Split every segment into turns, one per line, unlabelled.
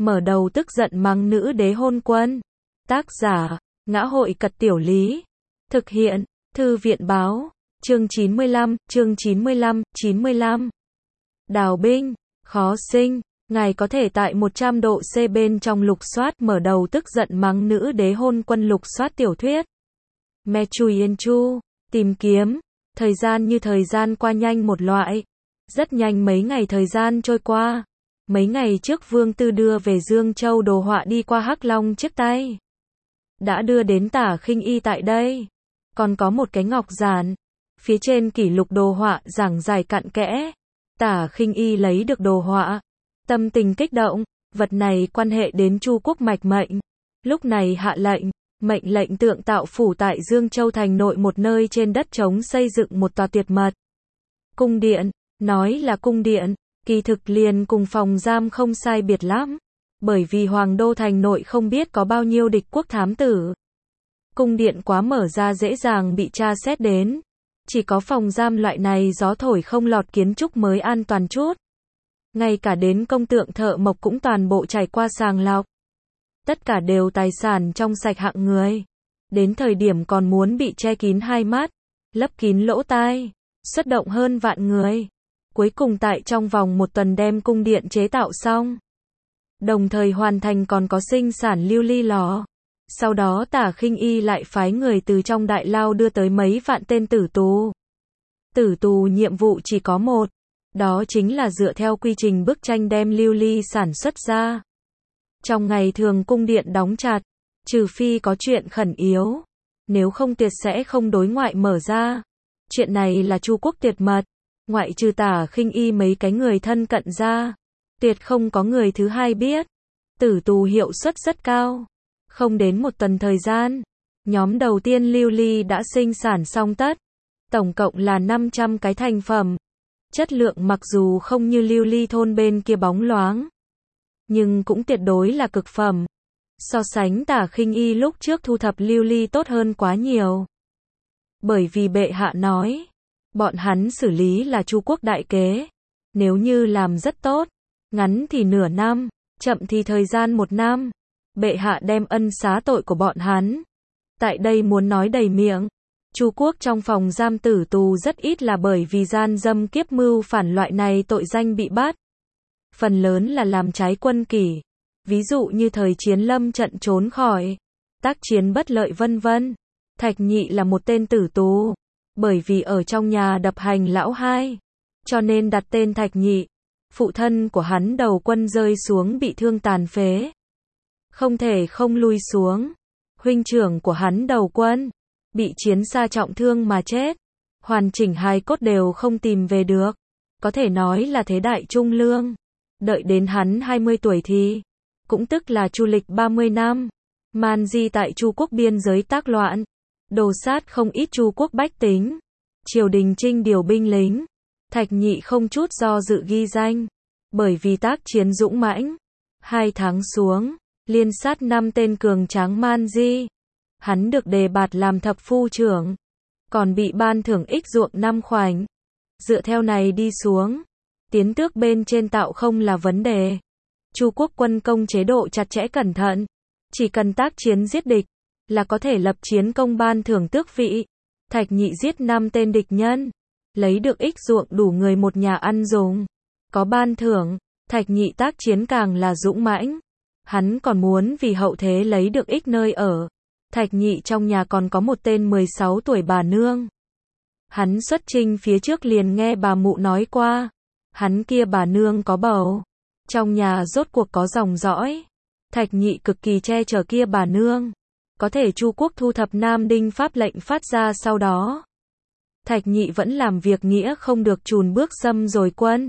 mở đầu tức giận mắng nữ đế hôn quân. Tác giả, Ngã hội Cật Tiểu Lý. Thực hiện, Thư viện báo. Chương 95. Đào binh, khó sinh. Ngài có thể tại 100 độ C bên trong lục soát mở đầu tức giận mắng nữ đế hôn quân lục soát tiểu thuyết. Me Chui Yên Chu, tìm kiếm. Thời gian như thời gian qua nhanh một loại. Rất nhanh mấy ngày thời gian trôi qua. Mấy ngày trước Vương Tư đưa về Dương Châu đồ họa đi qua Hắc Long chiếc tay. Đã đưa đến Tả Khinh Y tại đây. Còn có một cái ngọc giản. Phía trên kỷ lục đồ họa giảng giải cặn kẽ. Tả Khinh Y lấy được đồ họa. Tâm tình kích động, vật này quan hệ đến Chu quốc mạch mệnh. Lúc này hạ lệnh, mệnh lệnh tượng tạo phủ tại Dương Châu thành nội một nơi trên đất trống xây dựng một tòa tuyệt mật cung điện. Nói là cung điện, kỳ thực liền cùng phòng giam không sai biệt lắm. Bởi vì Hoàng đô thành nội không biết có bao nhiêu địch quốc thám tử. Cung điện quá mở ra dễ dàng bị tra xét đến. Chỉ có phòng giam loại này gió thổi không lọt kiến trúc mới an toàn chút. Ngay cả đến công tượng thợ mộc cũng toàn bộ trải qua sàng lọc. Tất cả đều tài sản trong sạch hạng người. Đến thời điểm còn muốn bị che kín hai mắt, lấp kín lỗ tai, xuất động hơn vạn người. Cuối cùng tại trong vòng một tuần đem cung điện chế tạo xong. Đồng thời hoàn thành còn có sinh sản lưu ly lò. Sau đó Tả Khinh Y lại phái người từ trong đại lao đưa tới mấy vạn tên tử tù. Tử tù nhiệm vụ chỉ có một. Đó chính là dựa theo quy trình bức tranh đem lưu ly sản xuất ra. Trong ngày thường cung điện đóng chặt, trừ phi có chuyện khẩn yếu. Nếu không tuyệt sẽ không đối ngoại mở ra. Chuyện này là Chu quốc tuyệt mật. Ngoại trừ Tả Khinh Y mấy cái người thân cận ra. Tuyệt không có người thứ hai biết. Tử tù hiệu suất rất cao. Không đến một tuần thời gian. Nhóm đầu tiên lưu ly đã sinh sản xong tất. Tổng cộng là 500 cái thành phẩm. Chất lượng mặc dù không như lưu ly thôn bên kia bóng loáng. Nhưng cũng tuyệt đối là cực phẩm. So sánh Tả Khinh Y lúc trước thu thập lưu ly tốt hơn quá nhiều. Bởi vì bệ hạ nói. Bọn hắn xử lý là Chu quốc đại kế. Nếu như làm rất tốt. Ngắn thì nửa năm. Chậm thì thời gian một năm. Bệ hạ đem ân xá tội của bọn hắn. Tại đây muốn nói đầy miệng. Chu quốc trong phòng giam tử tù rất ít là bởi vì gian dâm kiếp mưu phản loại này tội danh bị bắt. Phần lớn là làm trái quân kỷ. Ví dụ như thời chiến lâm trận trốn khỏi. Tác chiến bất lợi vân vân. Thạch Nhị là một tên tử tù. Bởi vì ở trong nhà đập hành lão hai. Cho nên đặt tên Thạch Nhị. Phụ thân của hắn đầu quân rơi xuống bị thương tàn phế. Không thể không lui xuống. Huynh trưởng của hắn đầu quân. Bị chiến xa trọng thương mà chết. Hoàn chỉnh hài cốt đều không tìm về được. Có thể nói là thế đại trung lương. Đợi đến hắn 20 tuổi thì. Cũng tức là Chu lịch 30 năm. Man di tại Chu quốc biên giới tác loạn. Đồ sát không ít Chu quốc bách tính. Triều đình trinh điều binh lính. Thạch Nhị không chút do dự ghi danh. Bởi vì tác chiến dũng mãnh. 2 tháng xuống. Liên sát 5 tên cường tráng man di. Hắn được đề bạt làm thập phu trưởng. Còn bị ban thưởng ích ruộng 5 khoảnh. Dựa theo này đi xuống. Tiến tước bên trên tạo không là vấn đề. Chu quốc quân công chế độ chặt chẽ cẩn thận. Chỉ cần tác chiến giết địch. Là có thể lập chiến công ban thưởng tước vị. Thạch Nhị giết 5 tên địch nhân. Lấy được ích ruộng đủ người một nhà ăn dùng. Có ban thưởng. Thạch Nhị tác chiến càng là dũng mãnh. Hắn còn muốn vì hậu thế lấy được ích nơi ở. Thạch Nhị trong nhà còn có một tên 16 tuổi bà nương. Hắn xuất chinh phía trước liền nghe bà mụ nói qua. Hắn kia bà nương có bầu. Trong nhà rốt cuộc có dòng dõi. Thạch Nhị cực kỳ che chở kia bà nương. Có thể Chu quốc thu thập Nam Đinh pháp lệnh phát ra sau đó. Thạch Nhị vẫn làm việc nghĩa không được chùn bước xâm rồi quân.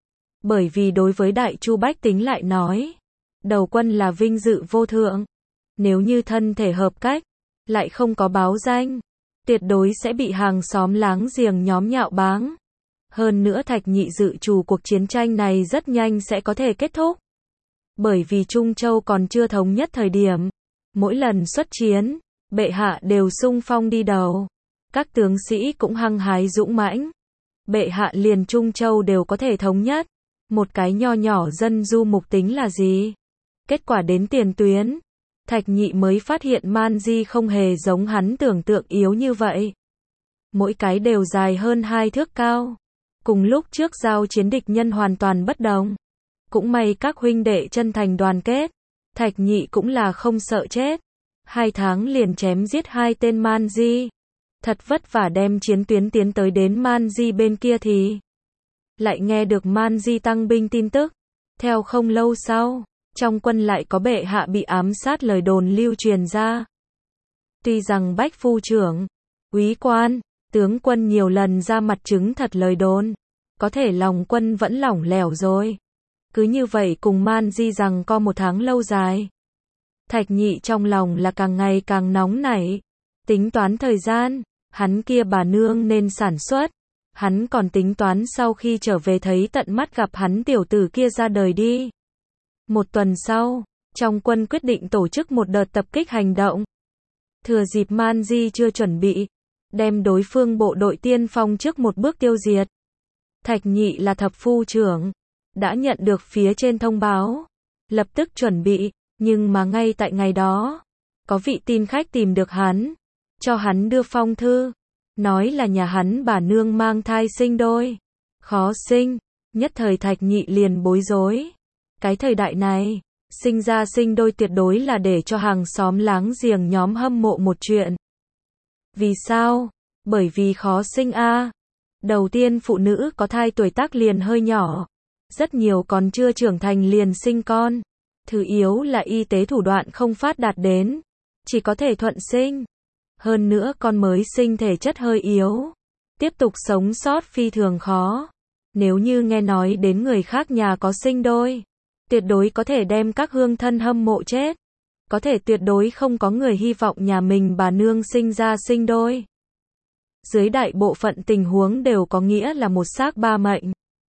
Bởi vì đối với đại Chu bách tính lại nói. Đầu quân là vinh dự vô thượng. Nếu như thân thể hợp cách, lại không có báo danh, tuyệt đối sẽ bị hàng xóm láng giềng nhóm nhạo báng. Hơn nữa Thạch Nhị dự trù cuộc chiến tranh này rất nhanh sẽ có thể kết thúc. Bởi vì Trung Châu còn chưa thống nhất thời điểm. Mỗi lần xuất chiến, bệ hạ đều xung phong đi đầu. Các tướng sĩ cũng hăng hái dũng mãnh. Bệ hạ liền Trung Châu đều có thể thống nhất. Một cái nho nhỏ dân du mục tính là gì? Kết quả đến tiền tuyến, Thạch Nhị mới phát hiện Man Di không hề giống hắn tưởng tượng yếu như vậy. Mỗi cái đều dài hơn 2 thước cao. Cùng lúc trước giao chiến địch nhân hoàn toàn bất đồng. Cũng may các huynh đệ chân thành đoàn kết. Thạch Nhị cũng là không sợ chết. 2 tháng liền chém giết 2 tên Man Di. Thật vất vả đem chiến tuyến tiến tới đến Man Di bên kia thì lại nghe được Man Di tăng binh tin tức. Theo không lâu sau, trong quân lại có bệ hạ bị ám sát lời đồn lưu truyền ra. Tuy rằng Bách Phu trưởng, úy quan, tướng quân nhiều lần ra mặt chứng thật lời đồn, có thể lòng quân vẫn lỏng lẻo rồi. Cứ như vậy cùng Man Di rằng co 1 tháng lâu dài. Thạch Nhị trong lòng là càng ngày càng nóng nảy. Tính toán thời gian, hắn kia bà nương nên sản xuất. Hắn còn tính toán sau khi trở về thấy tận mắt gặp hắn tiểu tử kia ra đời đi. 1 tuần sau, trong quân quyết định tổ chức một đợt tập kích hành động. Thừa dịp Man Di chưa chuẩn bị, đem đối phương bộ đội tiên phong trước một bước tiêu diệt. Thạch Nhị là thập phu trưởng, đã nhận được phía trên thông báo, lập tức chuẩn bị, nhưng mà ngay tại ngày đó, có vị tin khách tìm được hắn, cho hắn đưa phong thư, nói là nhà hắn bà nương mang thai sinh đôi, khó sinh, nhất thời Thạch Nhị liền bối rối. Cái thời đại này, sinh ra sinh đôi tuyệt đối là để cho hàng xóm láng giềng nhóm hâm mộ một chuyện. Vì sao? Bởi vì khó sinh a. Đầu tiên phụ nữ có thai tuổi tác liền hơi nhỏ, rất nhiều còn chưa trưởng thành liền sinh con. Thứ yếu là y tế thủ đoạn không phát đạt đến, chỉ có thể thuận sinh. Hơn nữa con mới sinh thể chất hơi yếu, tiếp tục sống sót phi thường khó. Nếu như nghe nói đến người khác nhà có sinh đôi, tuyệt đối có thể đem các hương thân hâm mộ chết. Có thể tuyệt đối không có người hy vọng nhà mình bà nương sinh ra sinh đôi. Dưới đại bộ phận tình huống đều có nghĩa là một xác 3 mệnh.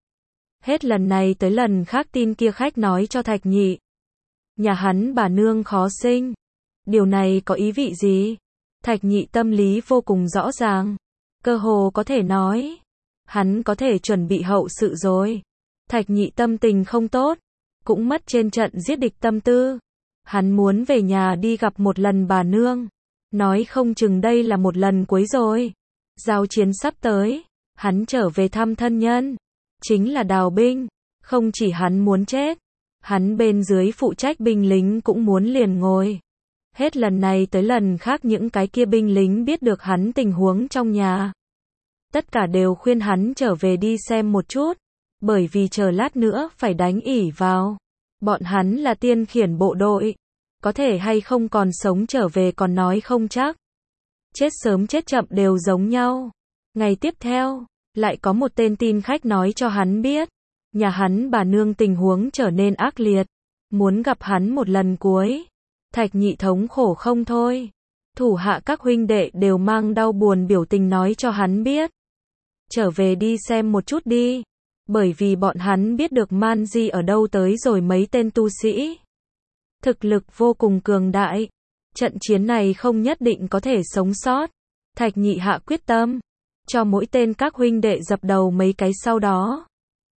Hết lần này tới lần khác tin kia khách nói cho Thạch Nhị. Nhà hắn bà nương khó sinh. Điều này có ý vị gì? Thạch Nhị tâm lý vô cùng rõ ràng. Cơ hồ có thể nói, hắn có thể chuẩn bị hậu sự rồi. Thạch Nhị tâm tình không tốt, cũng mất trên trận giết địch tâm tư. Hắn muốn về nhà đi gặp một lần bà nương. Nói không chừng đây là một lần cuối rồi. Giao chiến sắp tới, hắn trở về thăm thân nhân. Chính là đào binh. Không chỉ hắn muốn chết, hắn bên dưới phụ trách binh lính cũng muốn liền ngồi. Hết lần này tới lần khác những cái kia binh lính biết được hắn tình huống trong nhà. Tất cả đều khuyên hắn trở về đi xem một chút. Bởi vì chờ lát nữa phải đánh ỉ vào. Bọn hắn là tiên khiển bộ đội. Có thể hay không còn sống trở về còn nói không chắc. Chết sớm chết chậm đều giống nhau. Ngày tiếp theo, lại có một tên tin khách nói cho hắn biết. Nhà hắn bà nương tình huống trở nên ác liệt. Muốn gặp hắn một lần cuối. Thạch Nhị thống khổ không thôi. Thủ hạ các huynh đệ đều mang đau buồn biểu tình nói cho hắn biết. Trở về đi xem một chút đi. Bởi vì bọn hắn biết được Man Di ở đâu tới rồi mấy tên tu sĩ. Thực lực vô cùng cường đại. Trận chiến này không nhất định có thể sống sót. Thạch Nhị hạ quyết tâm. Cho mỗi tên các huynh đệ dập đầu mấy cái sau đó.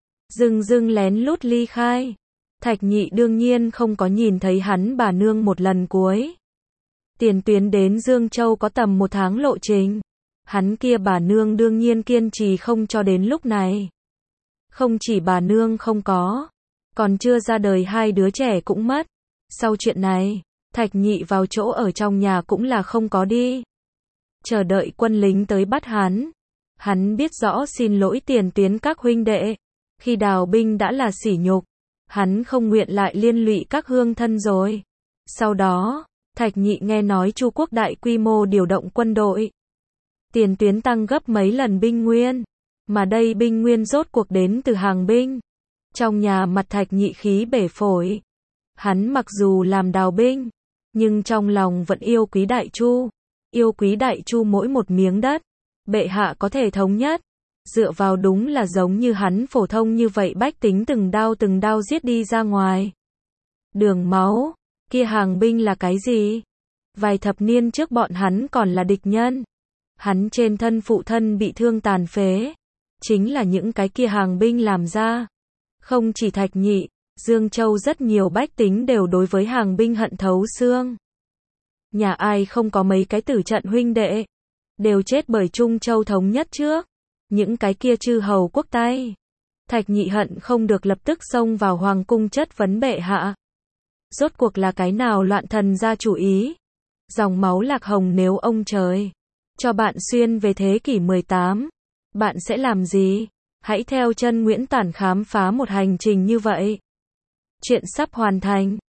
Dưng lén lút ly khai. Thạch Nhị đương nhiên không có nhìn thấy hắn bà nương một lần cuối. Tiền tuyến đến Dương Châu có tầm 1 tháng lộ trình. Hắn kia bà nương đương nhiên kiên trì không cho đến lúc này. Không chỉ bà nương không có, còn chưa ra đời 2 đứa trẻ cũng mất. Sau chuyện này, Thạch Nhị vào chỗ ở trong nhà cũng là không có đi. Chờ đợi quân lính tới bắt hắn. Hắn biết rõ xin lỗi tiền tuyến các huynh đệ. Khi đào binh đã là sỉ nhục. Hắn không nguyện lại liên lụy các hương thân rồi. Sau đó, Thạch Nhị nghe nói Chu quốc đại quy mô điều động quân đội. Tiền tuyến tăng gấp mấy lần binh nguyên. Mà đây binh nguyên rốt cuộc đến từ hàng binh. Trong nhà mặt Thạch Nhị khí bể phổi. Hắn mặc dù làm đào binh, nhưng trong lòng vẫn yêu quý Đại Chu. Yêu quý Đại Chu mỗi một miếng đất. Bệ hạ có thể thống nhất. Dựa vào đúng là giống như hắn phổ thông như vậy bách tính từng đao giết đi ra ngoài. Đường máu, kia hàng binh là cái gì? Vài thập niên trước bọn hắn còn là địch nhân. Hắn trên thân phụ thân bị thương tàn phế. Chính là những cái kia hàng binh làm ra. Không chỉ Thạch Nhị, Dương Châu rất nhiều bách tính đều đối với hàng binh hận thấu xương. Nhà ai không có mấy cái tử trận huynh đệ, đều chết bởi Trung Châu thống nhất trước. Những cái kia chư hầu quốc tay. Thạch Nhị hận không được lập tức xông vào hoàng cung chất vấn bệ hạ. Rốt cuộc là cái nào loạn thần ra chủ ý? Dòng máu Lạc Hồng nếu ông trời cho bạn xuyên về thế kỷ 18, bạn sẽ làm gì? Hãy theo chân Nguyễn Tản khám phá một hành trình như vậy. Chuyện sắp hoàn thành.